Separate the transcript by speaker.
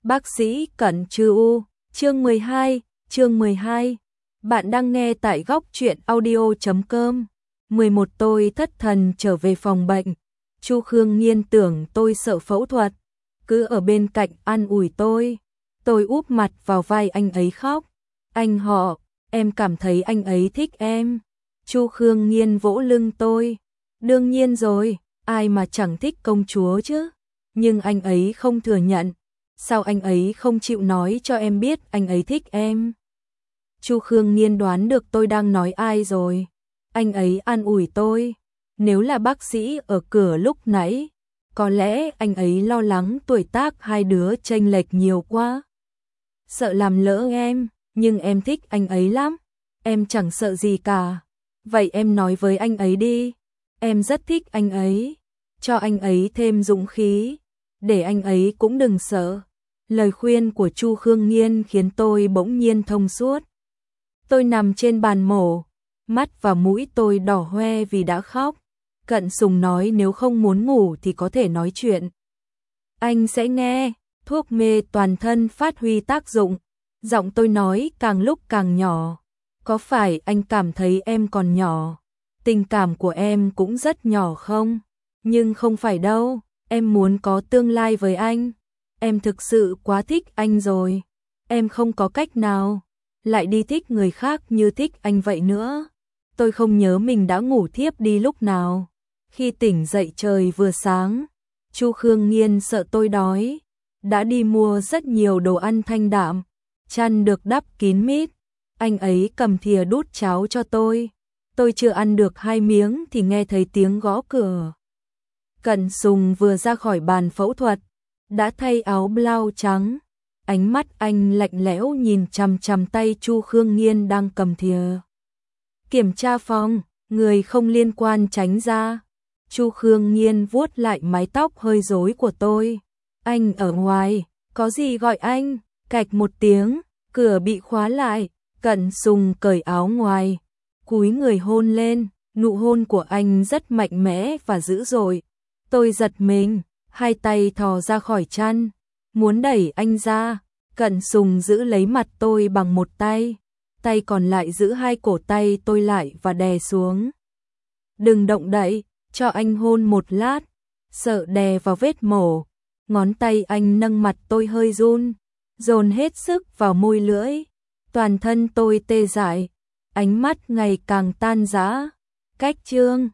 Speaker 1: Bác sĩ Cẩn Trư U, chương 12. Bạn đang nghe tại góc truyện audio.com. 11 tôi thất thần trở về phòng bệnh. Chu Khương Nhiên tưởng tôi sợ phẫu thuật, cứ ở bên cạnh an ủi tôi. Tôi úp mặt vào vai anh ấy khóc. Anh họ, em cảm thấy anh ấy thích em. Chu Khương Nhiên vỗ lưng tôi. Đương nhiên rồi, ai mà chẳng thích công chúa chứ. Nhưng anh ấy không thừa nhận. Sao anh ấy không chịu nói cho em biết anh ấy thích em? Chu Khương Nhiên đoán được tôi đang nói ai rồi. Anh ấy an ủi tôi. Nếu là bác sĩ ở cửa lúc nãy, có lẽ anh ấy lo lắng tuổi tác hai đứa chênh lệch nhiều quá. Sợ làm lỡ em, nhưng em thích anh ấy lắm. Em chẳng sợ gì cả. Vậy em nói với anh ấy đi. Em rất thích anh ấy. Cho anh ấy thêm dũng khí. Để anh ấy cũng đừng sợ. Lời khuyên của Chu Khương Nhiên khiến tôi bỗng nhiên thông suốt. Tôi nằm trên bàn mổ, mắt và mũi tôi đỏ hoe vì đã khóc. Cận Sùng nói nếu không muốn ngủ thì có thể nói chuyện. Anh sẽ nghe, thuốc mê toàn thân phát huy tác dụng. Giọng tôi nói càng lúc càng nhỏ. Có phải anh cảm thấy em còn nhỏ? Tình cảm của em cũng rất nhỏ không? Nhưng không phải đâu, em muốn có tương lai với anh. Em thực sự quá thích anh rồi. Em không có cách nào lại đi thích người khác như thích anh vậy nữa. Tôi không nhớ mình đã ngủ thiếp đi lúc nào. Khi tỉnh dậy trời vừa sáng, Chu Khương Nhiên sợ tôi đói, đã đi mua rất nhiều đồ ăn thanh đạm, chăn được đắp kín mít. Anh ấy cầm thìa đút cháo cho tôi. Tôi chưa ăn được 2 miếng thì nghe thấy tiếng gõ cửa. Cận Sùng vừa ra khỏi bàn phẫu thuật, đã thay áo blau trắng. Ánh mắt anh lạnh lẽo nhìn chằm chằm tay Chu Khương Nhiên đang cầm thìa. Kiểm tra phòng, người không liên quan tránh ra. Chu Khương Nhiên vuốt lại mái tóc hơi rối của tôi. Anh ở ngoài, có gì gọi anh? Cạch một tiếng, cửa bị khóa lại. Cận Sùng cởi áo ngoài, cúi người hôn lên. Nụ hôn của anh rất mạnh mẽ và dữ dội. Tôi giật mình, hai tay thò ra khỏi chăn, muốn đẩy anh ra. Cận Sùng giữ lấy mặt tôi bằng một tay, tay còn lại giữ hai cổ tay tôi lại và đè xuống. Đừng động đậy, cho anh hôn một lát. Sợ đè vào vết mổ, ngón tay anh nâng mặt tôi hơi run, dồn hết sức vào môi lưỡi. Toàn thân tôi tê dại, ánh mắt ngày càng tan rã. Cách chương